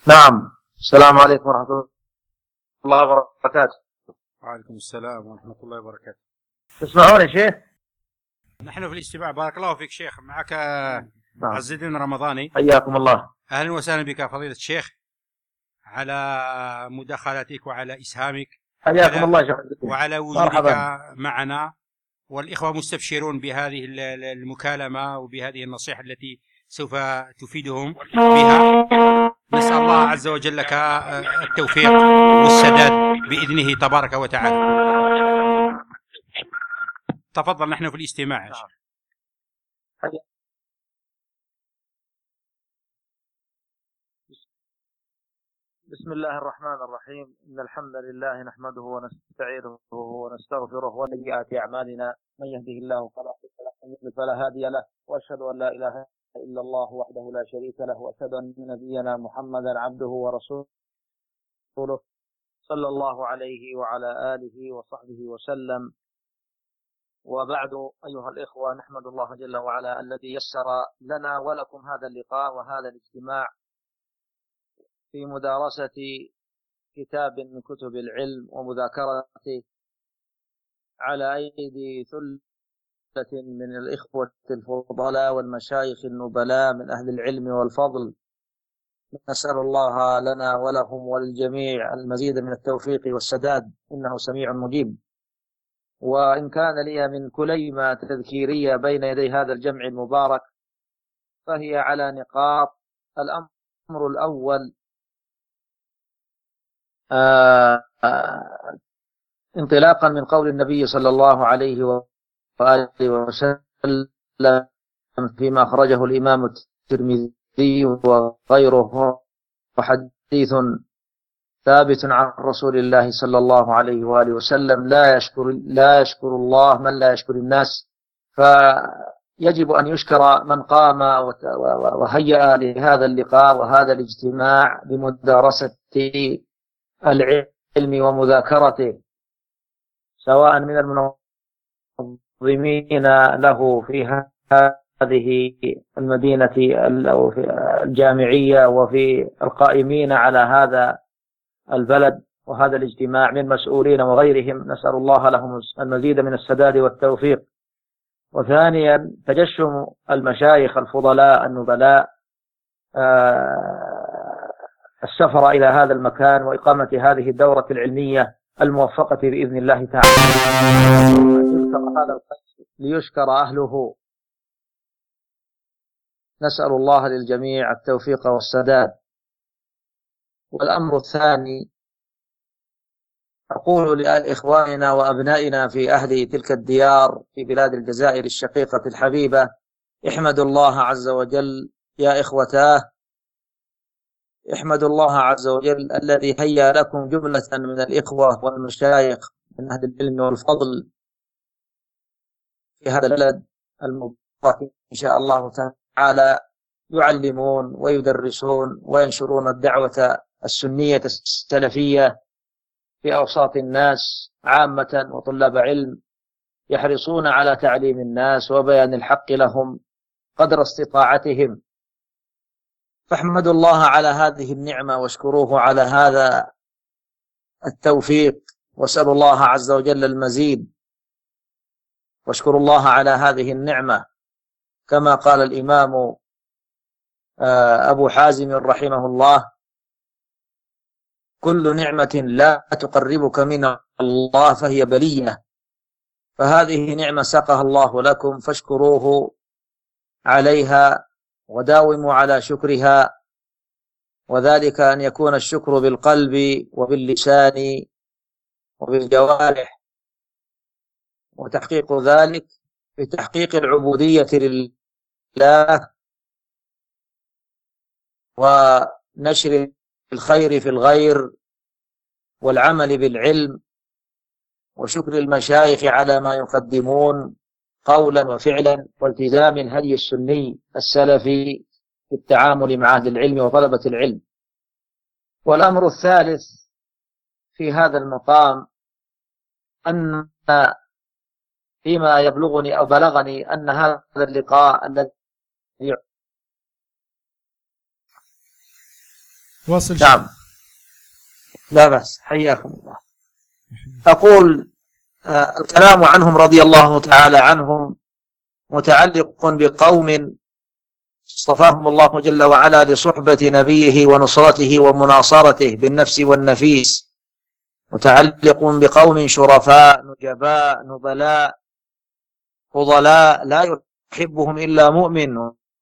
نعم. السلام عليكم ورحمة الله وبركاته. وعليكم السلام ورحمة الله وبركاته. تسمعون يا شيخ؟ نحن في الاستماع. بارك الله فيك شيخ. معك نعم. عز الدين رمضاني. حياكم الله. أهلا وسهلا بك فضيلة الشيخ، على مداخلتك وعلى إسهامك حياكم الله وعلى وجودك مرحبا. معنا، والإخوة مستبشرون بهذه المكالمة وبهذه النصيحة التي سوف تفيدهم بها. نسأل الله عز وجل لك التوفيق والسداد بإذنه تبارك وتعالى. تفضل، نحن في الاستماع. بسم الله الرحمن الرحيم. إن الحمد لله نحمده ونستعينه ونستغفره وسيئات أعمالنا، من يهده الله فلا مضل له ومن يضلل فلا هادي له، وأشهد أن لا إله إلا الله وحده لا شريك له، وأشهد أن نبينا محمدا عبده ورسوله صلى الله عليه وعلى آله وصحبه وسلم. وبعد، أيها الإخوة، نحمد الله جل وعلا الذي يسر لنا ولكم هذا اللقاء وهذا الاجتماع في مدارسة كتاب من كتب العلم ومذاكرته على أيدي ثلة من الإخوة الفضلاء والمشايخ النبلاء من أهل العلم والفضل. نسأل الله لنا ولهم وللجميع المزيد من التوفيق والسداد، إنه سميع مجيب. وإن كان لي من كلمة تذكيرية بين يدي هذا الجمع المبارك، فهي على نقاط. الأمر الأول، انطلاقا من قول النبي صلى الله عليه وآله وسلم فيما أخرجه الإمام الترمذي وغيره، وحديث ثابت عن رسول الله صلى الله عليه وآله وسلم: لا يشكر الله من لا يشكر الناس. فيجب أن يشكر من قام وهيأ لهذا اللقاء وهذا الاجتماع بمدارسة العلم ومذاكرته، سواء من المنظمين له في هذه المدينة الجامعية وفي القائمين على هذا البلد وهذا الاجتماع من مسؤولين وغيرهم. نسأل الله لهم المزيد من السداد والتوفيق. وثانيا، تجشم المشايخ الفضلاء النبلاء السفر إلى هذا المكان وإقامة هذه الدورة العلمية الموفقة بإذن الله تعالى، ليشكر أهله. نسأل الله للجميع التوفيق والسداد. والأمر الثاني، أقول لإخواننا وأبنائنا في أهل تلك الديار في بلاد الجزائر الشقيقة الحبيبة: احمدوا الله عز وجل يا إخوتاه، احمدوا الله عز وجل الذي هيا لكم جملة من الإخوة والمشايخ من أهل العلم والفضل في هذا البلد المبارك إن شاء الله تعالى، يعلمون ويدرسون وينشرون الدعوة السنية السلفية في أوساط الناس عامة، وطلاب علم يحرصون على تعليم الناس وبيان الحق لهم قدر استطاعتهم. فاحمدوا الله على هذه النعمة واشكروه على هذا التوفيق، واسألوا الله عز وجل المزيد، واشكروا الله على هذه النعمة. كما قال الإمام أبو حازم رحمه الله: كل نعمة لا تقربك من الله فهي بلية. فهذه نعمة ساقها الله لكم، فاشكروه عليها وداوموا على شكرها، وذلك أن يكون الشكر بالقلب وباللسان وبالجوارح، وتحقيق ذلك بتحقيق العبودية لله ونشر الخير في الغير والعمل بالعلم، وشكر المشايخ على ما يقدمون قولا وفعلا، والتزام الهدي السني السلفي في التعامل مع أهل العلم وطلبة العلم. والأمر الثالث في هذا المقام، أن فيما يبلغني أو بلغني أن هذا اللقاء الذي واصل. نعم. لا بأس، حياكم الله. أقول الكلام عنهم رضي الله تعالى عنهم متعلق بقوم اصطفاهم الله جل وعلا لصحبة نبيه ونصرته ومناصرته بالنفس والنفيس، متعلق بقوم شرفاء نجباء نبلاء فضلاء لا يحبهم إلا مؤمن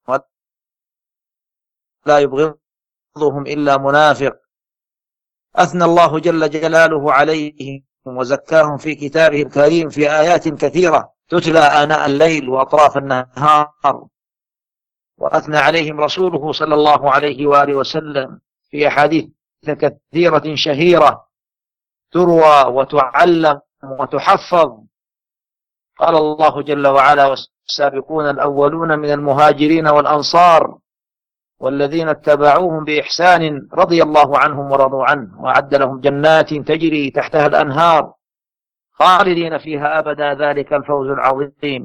ولا يبغضهم إلا منافق، أثنى الله جل جلاله عليهم وزكاهم في كتابه الكريم في آيات كثيرة تتلى آناء الليل وأطراف النهار، وأثنى عليهم رسوله صلى الله عليه وآله وسلم في أحاديث كثيرة شهيرة تروى وتعلم وتحفظ. قال الله جل وعلا: والسابقون الأولون من المهاجرين والأنصار والذين اتبعوهم بإحسان رضي الله عنهم ورضوا عنه وأعد لهم جنات تجري تحتها الأنهار خالدين فيها أبدا ذلك الفوز العظيم.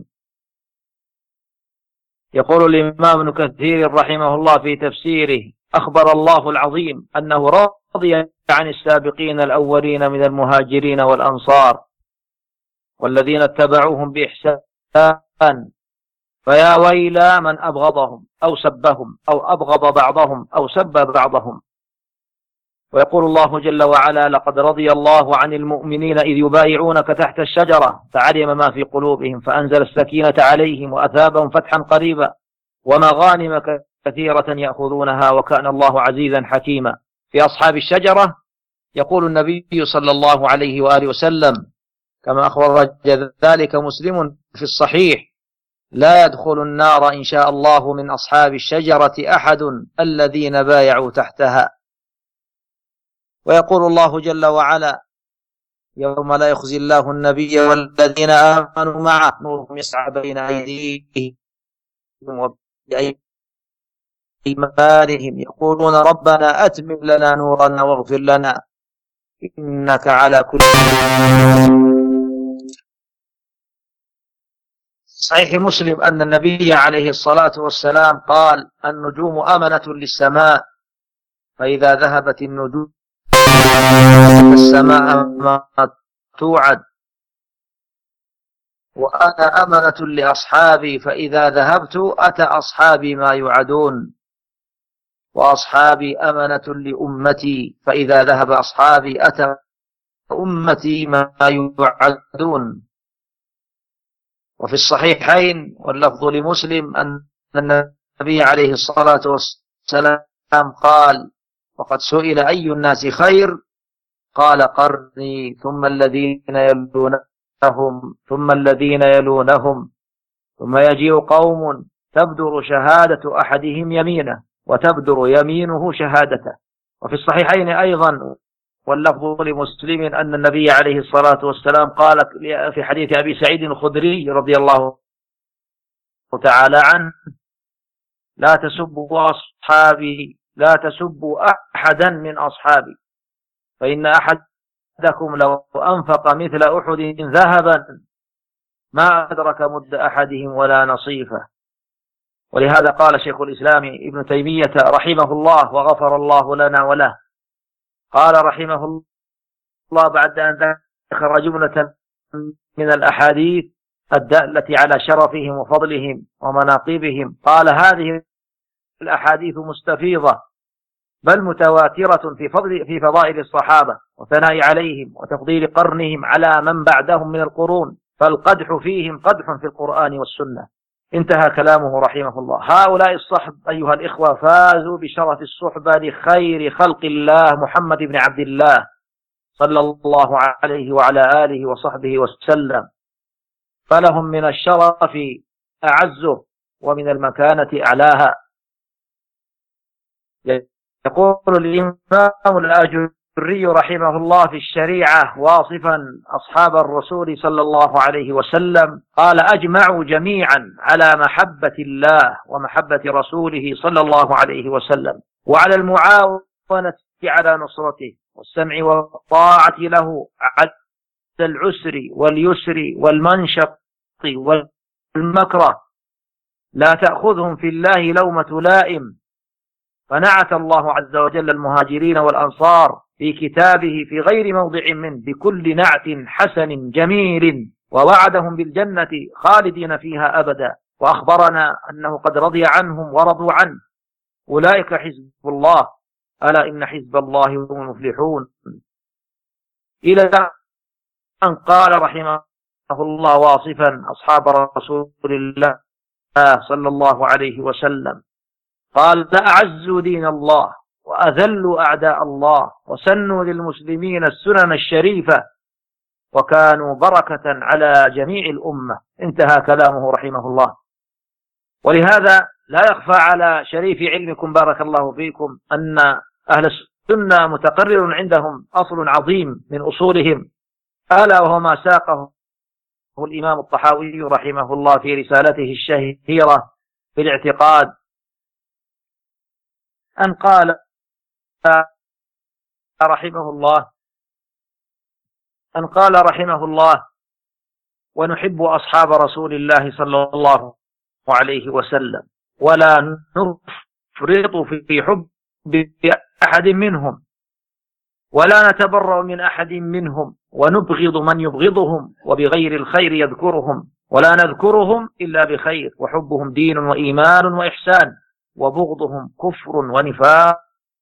يقول الإمام ابن كثير رحمه الله في تفسيره: أخبر الله العظيم أنه رضي عن السابقين الأولين من المهاجرين والأنصار والذين اتبعوهم بإحسان، فيا ويلا من أبغضهم أو سبهم أو أبغض بعضهم أو سب بعضهم. ويقول الله جل وعلا: لقد رضي الله عن المؤمنين إذ يبايعونك تحت الشجرة فعلم ما في قلوبهم فأنزل السكينة عليهم وأثابهم فتحا قريبا ومغانم كثيرة يأخذونها وكان الله عزيزا حكيما. في أصحاب الشجرة يقول النبي صلى الله عليه وآله وسلم كما أخبر ذلك مسلم في الصحيح: لا يدخل النار إن شاء الله من أصحاب الشجرة أحد الذين بايعوا تحتها. ويقول الله جل وعلا: يوم لا يخزي الله النبي والذين آمنوا معه نورهم يسعى بين أيديهم وبأيمانهم يقولون ربنا أتمم لنا نورنا واغفر لنا إنك على كل شيء. صحيح مسلم أن النبي عليه الصلاة والسلام قال: النجوم أمنة للسماء، فإذا ذهبت النجوم السماء ما توعد، وأنا أمنة لأصحابي، فإذا ذهبت أتى أصحابي ما يوعدون، وأصحابي أمنة لأمتي، فإذا ذهب أصحابي أتى أمتي ما يوعدون. وفي الصحيحين واللفظ لمسلم أن النبي عليه الصلاة والسلام قال: وقد سئل أي الناس خير؟ قال: قرني ثم الذين يلونهم ثم الذين يلونهم ثم يجيء قوم تبدر شهادة أحدهم يمينه وتبدر يمينه شهادته. وفي الصحيحين أيضا واللفظ لمسلم أن النبي عليه الصلاة والسلام قال في حديث أبي سعيد الخدري رضي الله تعالى عنه: لا تسبوا أصحابي، لا تسبوا أحدا من أصحابي، فإن أحدكم لو أنفق مثل أحد ذهبا ما أدرك مد أحدهم ولا نصيفه. ولهذا قال شيخ الإسلام ابن تيمية رحمه الله وغفر الله لنا وله، قال رحمه الله بعد أن ذكر جملة من الأحاديث الدالة على شرفهم وفضلهم ومناقبهم، قال: هذه الأحاديث مستفيضة بل متواترة في فضائل الصحابة وثناء عليهم وتفضيل قرنهم على من بعدهم من القرون، فالقدح فيهم قدح في القرآن والسنة. انتهى كلامه رحمه الله. هؤلاء الصحب أيها الإخوة فازوا بشرف الصحبة لخير خلق الله محمد بن عبد الله صلى الله عليه وعلى آله وصحبه وسلم، فلهم من الشرف أعزه ومن المكانة أعلاها. يقول الإمام الآجري رحمه الله في الشريعة واصفا أصحاب الرسول صلى الله عليه وسلم، قال: أجمعوا جميعا على محبة الله ومحبة رسوله صلى الله عليه وسلم، وعلى المعاونة على نصرته والسمع والطاعة له عند العسر واليسر والمنشط والمكره، لا تأخذهم في الله لومة لائم، فنعت الله عز وجل المهاجرين والأنصار في كتابه في غير موضع منه بكل نعت حسن جميل، ووعدهم بالجنة خالدين فيها أبدا، وأخبرنا أنه قد رضي عنهم ورضوا عنه. أولئك حزب الله، ألا إن حزب الله هم المفلحون. إلى أن قال رحمه الله واصفا أصحاب رسول الله صلى الله عليه وسلم، قال: أعزوا دين الله وأذلوا أعداء الله وسنوا للمسلمين السنن الشريفة وكانوا بركة على جميع الأمة. انتهى كلامه رحمه الله. ولهذا لا يخفى على شريف علمكم بارك الله فيكم أن أهل السنة متقرر عندهم أصل عظيم من أصولهم، ألا وهو ما ساقه الإمام الطحاوي رحمه الله في رسالته الشهيرة في الاعتقاد، أن قال رحمه الله: ونحب أصحاب رسول الله صلى الله عليه وسلم ولا نفرط في حب أحد منهم ولا نتبرأ من أحد منهم ونبغض من يبغضهم وبغير الخير يذكرهم ولا نذكرهم إلا بخير، وحبهم دين وإيمان وإحسان وبغضهم كفر ونفاق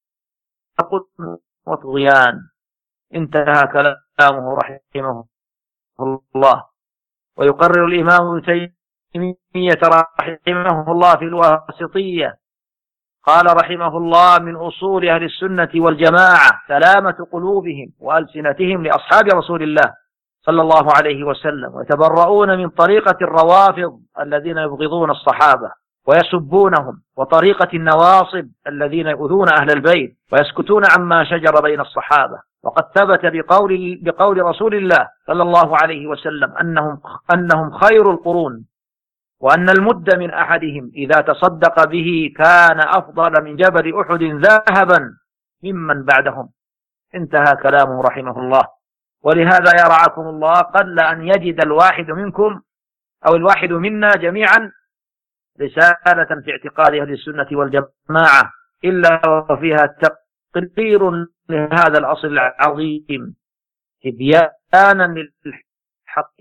وطغيان. انتهى كلامه رحمه الله. ويقرر الإمام ابن تيمية رحمه الله في الواسطية، قال رحمه الله: من أصول أهل السنة والجماعة سلامة قلوبهم وألسنتهم لأصحاب رسول الله صلى الله عليه وسلم، ويتبرؤون من طريقة الروافض الذين يبغضون الصحابة ويسبونهم، وطريقة النواصب الذين يؤذون أهل البيت ويسكتون عما شجر بين الصحابة. وقد ثبت بقول رسول الله صلى الله عليه وسلم أنهم خير القرون، وأن المد من أحدهم إذا تصدق به كان أفضل من جبل أحد ذهبا ممن بعدهم. انتهى كلامه رحمه الله. ولهذا يا رعاكم الله قل أن يجد الواحد منكم أو الواحد منا جميعا رسالة في اعتقاد أهل السنة والجماعة إلا وفيها تقرير لهذا الأصل العظيم، تبيانا للحق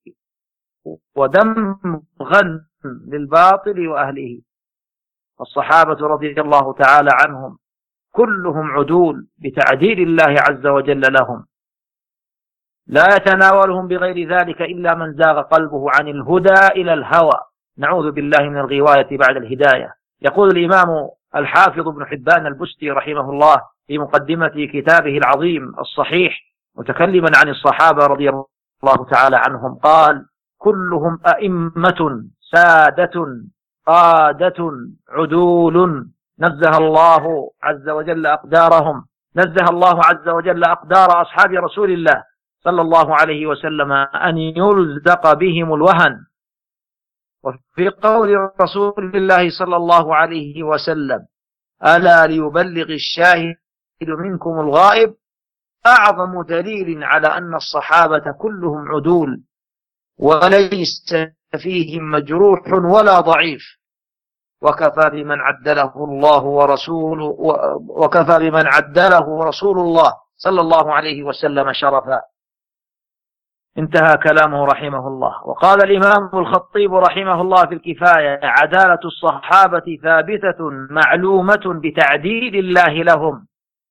ودمغا للباطل وأهله. الصحابة رضي الله تعالى عنهم كلهم عدول بتعديل الله عز وجل لهم، لا يتناولهم بغير ذلك إلا من زاغ قلبه عن الهدى إلى الهوى، نعوذ بالله من الغواية بعد الهداية. يقول الإمام الحافظ ابن حبان البستي رحمه الله في مقدمة كتابه العظيم الصحيح متكلما عن الصحابة رضي الله تعالى عنهم، قال: كلهم أئمة سادة قادة عدول نزه الله عز وجل أقدارهم، نزه الله عز وجل أقدار أصحاب رسول الله صلى الله عليه وسلم أن يرزق بهم الوهن. وفي قول رسول الله صلى الله عليه وسلم: ألا ليبلغ الشاهد منكم الغائب، أعظم دليل على أن الصحابة كلهم عدول وليس فيهم مجروح ولا ضعيف، وكفى بمن عدله الله ورسوله وكفى بمن عدله رسول الله صلى الله عليه وسلم شرفا. انتهى كلامه رحمه الله. وقال الإمام الخطيب رحمه الله في الكفاية: عدالة الصحابة ثابتة معلومة بتعديل الله لهم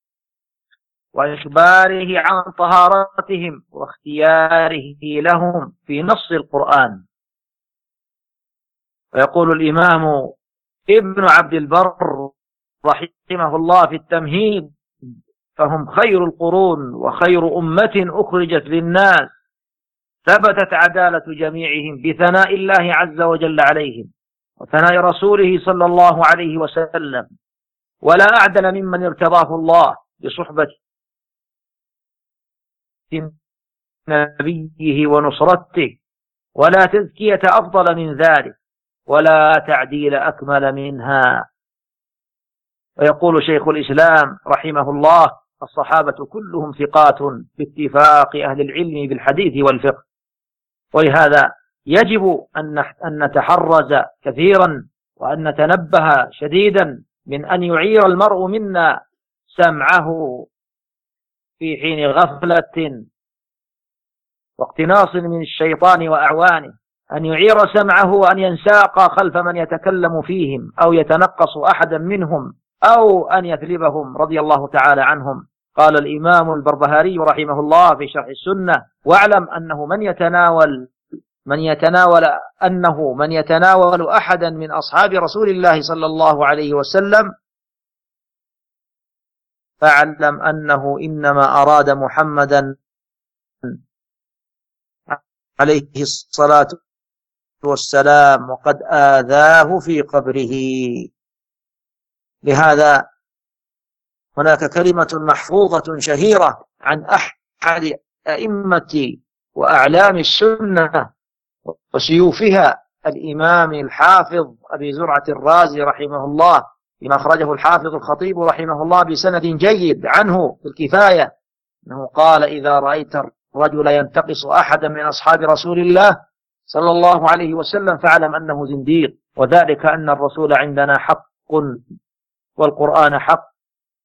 وإخباره عن طهارتهم واختياره لهم في نص القرآن. ويقول الإمام ابن عبد البر رحمه الله في التمهيد: فهم خير القرون وخير أمة أخرجت للناس، ثبتت عدالة جميعهم بثناء الله عز وجل عليهم وثناء رسوله صلى الله عليه وسلم، ولا أعدل ممن ارتضاه الله بصحبة نبيه ونصرته، ولا تزكية أفضل من ذلك ولا تعديل أكمل منها. ويقول شيخ الإسلام رحمه الله: الصحابة كلهم ثقات باتفاق أهل العلم بالحديث والفقه. ولهذا يجب أن نتحرز كثيرا وأن نتنبه شديدا من أن يعير المرء منا سمعه في حين غفلة واقتناص من الشيطان وأعوانه، أن يعير سمعه وأن ينساق خلف من يتكلم فيهم أو يتنقص أحدا منهم أو أن يثلبهم رضي الله تعالى عنهم. قال الإمام البربهاري رحمه الله في شرح السنة: واعلم أنه من يتناول أحدا من أصحاب رسول الله صلى الله عليه وسلم فاعلم أنه إنما أراد محمدا عليه الصلاة والسلام وقد آذاه في قبره. لهذا هناك كلمة محفوظة شهيرة عن أحد أئمة وأعلام السنة وسيوفها، الإمام الحافظ أبي زرعة الرازي رحمه الله، لما أخرجه الحافظ الخطيب رحمه الله بسند جيد عنه في الكفاية، أنه قال: إذا رأيت الرجل ينتقص أحدا من أصحاب رسول الله صلى الله عليه وسلم فاعلم أنه زنديق، وذلك أن الرسول عندنا حق والقرآن حق،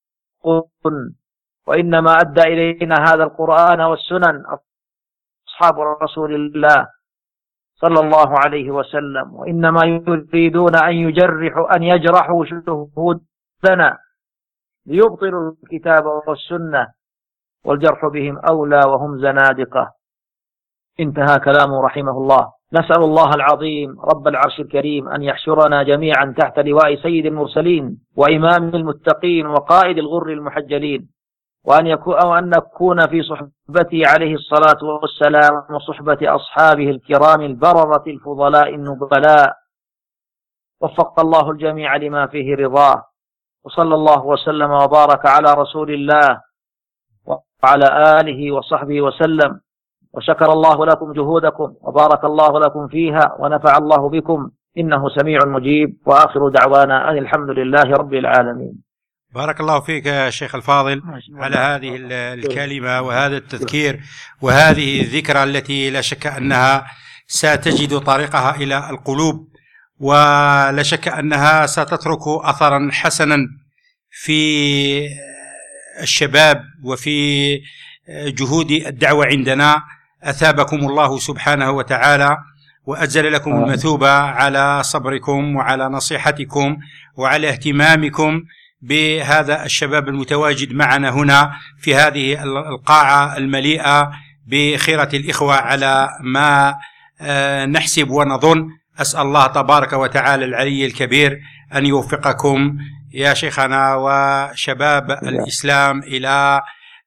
وإنما أدى إلينا هذا القرآن والسنن أصحاب رسول الله صلى الله عليه وسلم، وإنما يريدون أن يجرحوا شهودنا ليبطلوا الكتاب والسنة، والجرح بهم أولى وهم زنادقة. انتهى كلامه رحمه الله. نسأل الله العظيم رب العرش الكريم أن يحشرنا جميعا تحت لواء سيد المرسلين وإمام المتقين وقائد الغر المحجلين، وأن نكون في صحبته عليه الصلاة والسلام وصحبة أصحابه الكرام البررة الفضلاء النبلاء. وفق الله الجميع لما فيه رضاه، وصلى الله وسلم وبارك على رسول الله وعلى آله وصحبه وسلم، وشكر الله لكم جهودكم وبارك الله لكم فيها ونفع الله بكم، إنه سميع مجيب. وآخر دعوانا أن الحمد لله رب العالمين. بارك الله فيك يا شيخ الفاضل على هذه الكلمة وهذا التذكير وهذه الذكرى التي لا شك أنها ستجد طريقها إلى القلوب، ولا شك أنها ستترك أثرا حسنا في الشباب وفي جهود الدعوة عندنا. أثابكم الله سبحانه وتعالى وأجزل لكم المثوبة على صبركم وعلى نصيحتكم وعلى اهتمامكم بهذا الشباب المتواجد معنا هنا في هذه القاعة المليئة بخيرة الإخوة على ما نحسب ونظن. أسأل الله تبارك وتعالى العلي الكبير أن يوفقكم يا شيخنا وشباب الإسلام إلى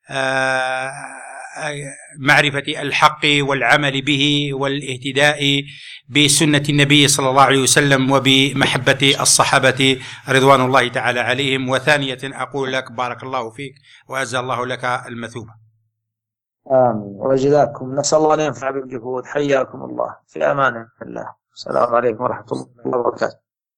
معرفة الحق والعمل به والاهتداء بسنة النبي صلى الله عليه وسلم وبمحبة الصحابة رضوان الله تعالى عليهم. وثانية أقول لك بارك الله فيك وأجزى الله لك المثوبة. آمين وجزاكم. نسأل الله أن ينفع بالجهود. حياكم الله في أمان الله. السلام عليكم ورحمة الله وبركاته.